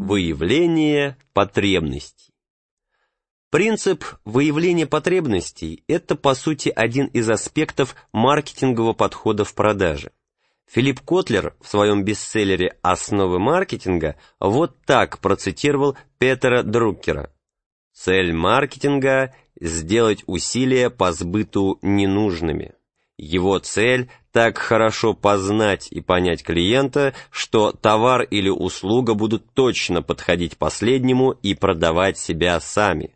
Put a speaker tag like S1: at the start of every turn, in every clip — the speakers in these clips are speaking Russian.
S1: Выявление потребностей. Принцип выявления потребностей – это, по сути, один из аспектов маркетингового подхода в продаже. Филипп Котлер в своем бестселлере «Основы маркетинга» вот так процитировал Петера Друккера. «Цель маркетинга – сделать усилия по сбыту ненужными. Его цель – так хорошо познать и понять клиента, что товар или услуга будут точно подходить последнему и продавать себя сами».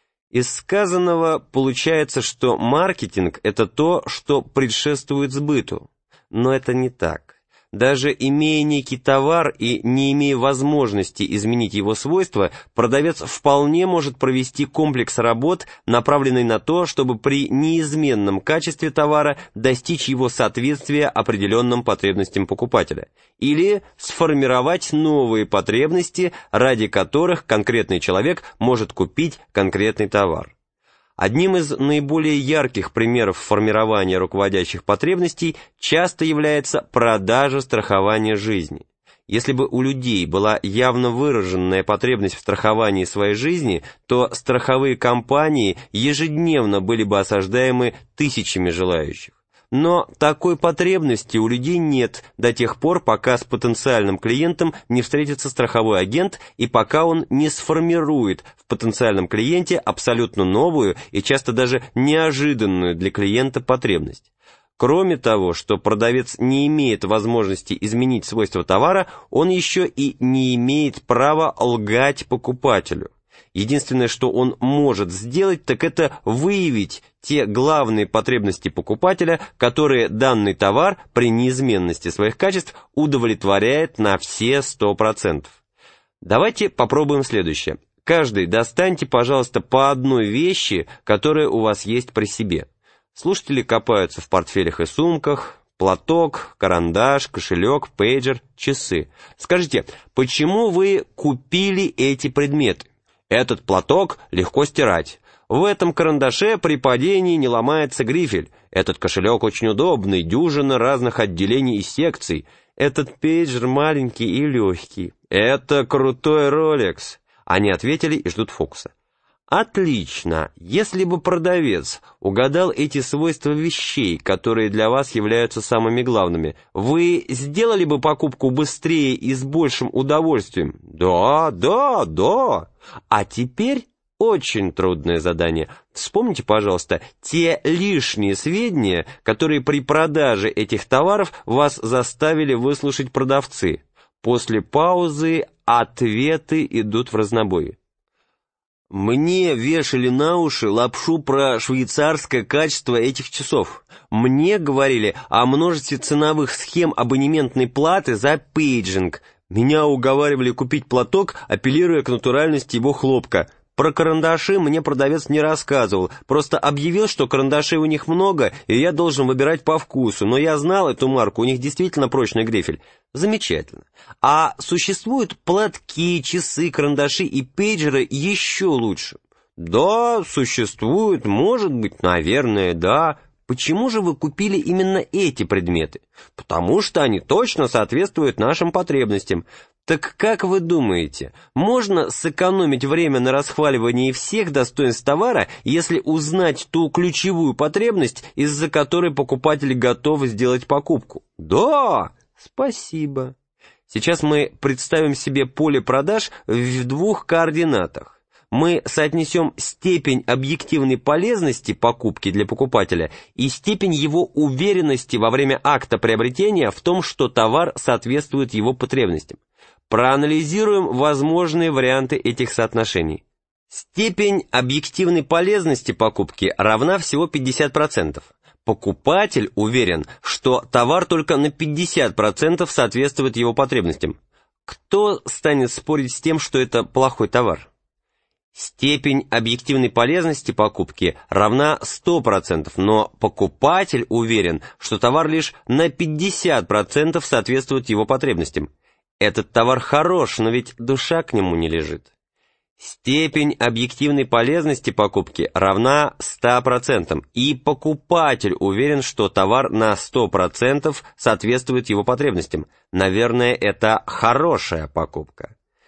S1: Из сказанного получается, что маркетинг – это то, что предшествует сбыту. Но это не так. Даже имея некий товар и не имея возможности изменить его свойства, продавец вполне может провести комплекс работ, направленный на то, чтобы при неизменном качестве товара достичь его соответствия определенным потребностям покупателя, или сформировать новые потребности, ради которых конкретный человек может купить конкретный товар. Одним из наиболее ярких примеров формирования руководящих потребностей часто является продажа страхования жизни. Если бы у людей была явно выраженная потребность в страховании своей жизни, то страховые компании ежедневно были бы осаждаемы тысячами желающих. Но такой потребности у людей нет до тех пор, пока с потенциальным клиентом не встретится страховой агент и пока он не сформирует в потенциальном клиенте абсолютно новую и часто даже неожиданную для клиента потребность. Кроме того, что продавец не имеет возможности изменить свойства товара, он еще и не имеет права лгать покупателю. Единственное, что он может сделать, так это выявить те главные потребности покупателя, которые данный товар при неизменности своих качеств удовлетворяет на все 100%. Давайте попробуем следующее. Каждый достаньте, пожалуйста, по одной вещи, которая у вас есть при себе. Слушатели копаются в портфелях и сумках. Платок, карандаш, кошелек, пейджер, часы. Скажите, почему вы купили эти предметы? Этот платок легко стирать. В этом карандаше при падении не ломается грифель. Этот кошелек очень удобный, дюжина разных отделений и секций. Этот пейджер маленький и легкий. Это крутой Rolex. Они ответили и ждут фокуса. Отлично. Если бы продавец угадал эти свойства вещей, которые для вас являются самыми главными, вы сделали бы покупку быстрее и с большим удовольствием? Да. А теперь очень трудное задание. Вспомните, пожалуйста, те лишние сведения, которые при продаже этих товаров вас заставили выслушать продавцы. После паузы ответы идут в разнобой. Мне вешали на уши лапшу про швейцарское качество этих часов. Мне говорили о множестве ценовых схем абонементной платы за пейджинг. Меня уговаривали купить платок, апеллируя к натуральности его хлопка. Про карандаши мне продавец не рассказывал, просто объявил, что карандашей у них много, и я должен выбирать по вкусу, но я знал эту марку, у них действительно прочный грифель. Замечательно. А существуют платки, часы, карандаши и пейджеры еще лучше? Да, существуют, может быть, наверное, да. Почему же вы купили именно эти предметы? Потому что они точно соответствуют нашим потребностям. Так как вы думаете, можно сэкономить время на расхваливании всех достоинств товара, если узнать ту ключевую потребность, из-за которой покупатель готов сделать покупку? Да, спасибо. Сейчас мы представим себе поле продаж в двух координатах. Мы соотнесем степень объективной полезности покупки для покупателя и степень его уверенности во время акта приобретения в том, что товар соответствует его потребностям. Проанализируем возможные варианты этих соотношений. Степень объективной полезности покупки равна всего 50%. Покупатель уверен, что товар только на 50% соответствует его потребностям. Кто станет спорить с тем, что это плохой товар? Степень объективной полезности покупки равна 100%, но покупатель уверен, что товар лишь на 50% соответствует его потребностям. Этот товар хорош, но ведь душа к нему не лежит. Степень объективной полезности покупки равна 100%, и покупатель уверен, что товар на 100% соответствует его потребностям. Наверное, это хорошая покупка.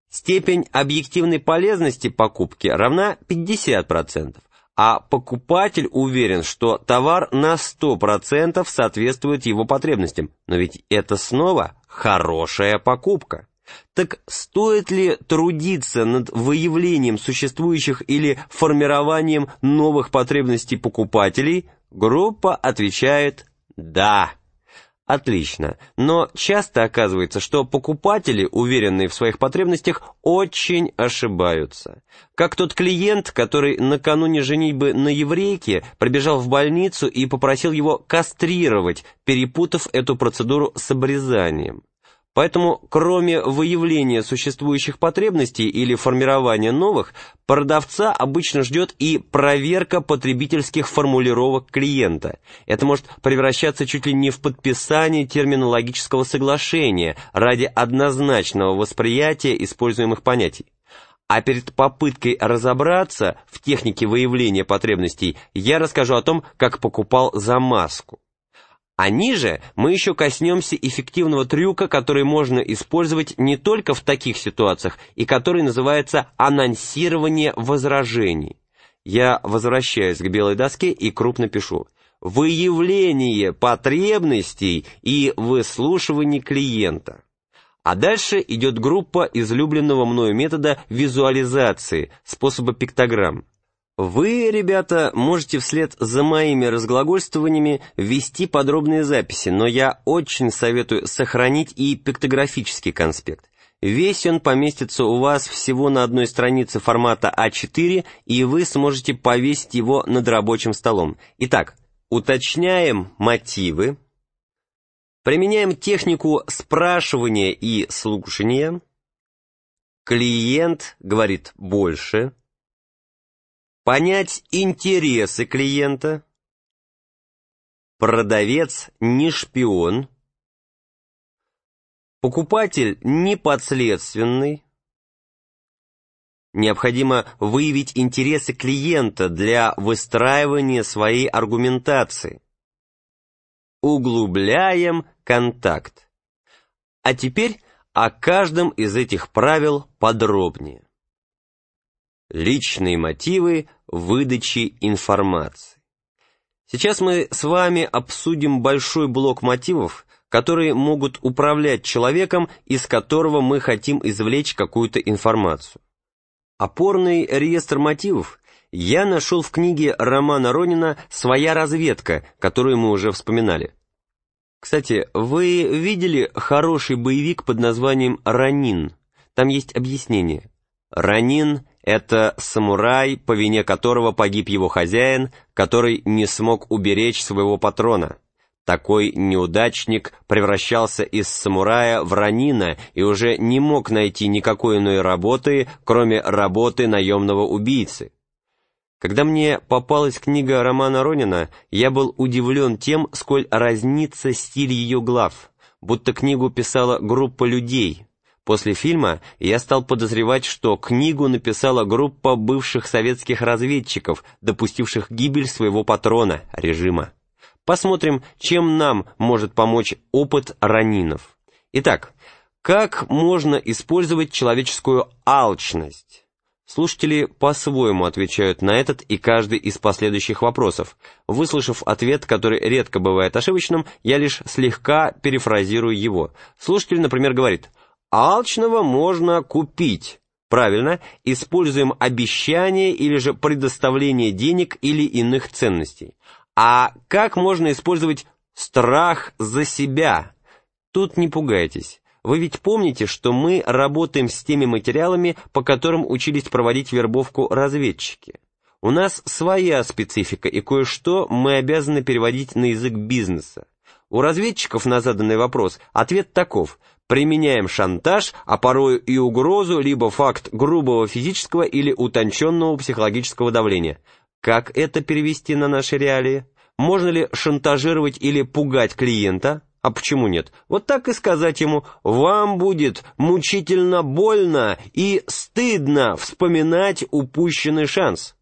S1: Степень объективной полезности покупки равна 50%, а покупатель уверен, что товар на 100% соответствует его потребностям. Но ведь это снова хорошая покупка. Так стоит ли трудиться над выявлением существующих или формированием новых потребностей покупателей? Группа отвечает «да». Отлично, но часто оказывается, что покупатели, уверенные в своих потребностях, очень ошибаются. Как тот клиент, который накануне женитьбы на еврейке прибежал в больницу и попросил его кастрировать, перепутав эту процедуру с обрезанием. Поэтому, кроме выявления существующих потребностей или формирования новых, продавца обычно ждет и проверка потребительских формулировок клиента. Это может превращаться чуть ли не в подписание терминологического соглашения ради однозначного восприятия используемых понятий. А перед попыткой разобраться в технике выявления потребностей я расскажу о том, как покупал замазку. А ниже мы еще коснемся эффективного трюка, который можно использовать не только в таких ситуациях, и который называется анонсирование возражений. Я возвращаюсь к белой доске и крупно пишу: выявление потребностей и выслушивание клиента. А дальше идет группа излюбленного мною метода визуализации, способа пиктограмм. Вы, ребята, можете вслед за моими разглагольствованиями ввести подробные записи, но я очень советую сохранить и пиктографический конспект. Весь он поместится у вас всего на одной странице формата А4, и вы сможете повесить его над рабочим столом. Итак, уточняем мотивы, применяем технику спрашивания и слушания, клиент говорит больше, понять интересы клиента, продавец не шпион, покупатель не подследственный. Необходимо выявить интересы клиента для выстраивания своей аргументации. Углубляем контакт. А теперь о каждом из этих правил подробнее. Личные мотивы выдачи информации. Сейчас мы с вами обсудим большой блок мотивов, которые могут управлять человеком, из которого мы хотим извлечь какую-то информацию. Опорный реестр мотивов я нашел в книге Романа Ронина «Своя разведка», которую мы уже вспоминали. Кстати, вы видели хороший боевик под названием «Ронин»? Там есть объяснение. Ронин — это самурай, по вине которого погиб его хозяин, который не смог уберечь своего патрона. Такой неудачник превращался из самурая в ронина и уже не мог найти никакой иной работы, кроме работы наемного убийцы. Когда мне попалась книга Романа Ронина, я был удивлен тем, сколь разнится стиль ее глав, будто книгу писала группа людей. После фильма я стал подозревать, что книгу написала группа бывших советских разведчиков, допустивших гибель своего патрона, режима. Посмотрим, чем нам может помочь опыт ронинов. Итак, как можно использовать человеческую алчность? Слушатели по-своему отвечают на этот и каждый из последующих вопросов. Выслушав ответ, который редко бывает ошибочным, я лишь слегка перефразирую его. Слушатель, например, говорит: «Алчного можно купить». Правильно, используем обещание или же предоставление денег или иных ценностей. А как можно использовать страх за себя? Тут не пугайтесь. Вы ведь помните, что мы работаем с теми материалами, по которым учились проводить вербовку разведчики. У нас своя специфика, и кое-что мы обязаны переводить на язык бизнеса. У разведчиков на заданный вопрос ответ таков: применяем шантаж, а порою и угрозу, либо факт грубого физического или утонченного психологического давления. Как это перевести на наши реалии? Можно ли шантажировать или пугать клиента? А почему нет? Вот так и сказать ему: вам будет мучительно больно и стыдно вспоминать упущенный шанс.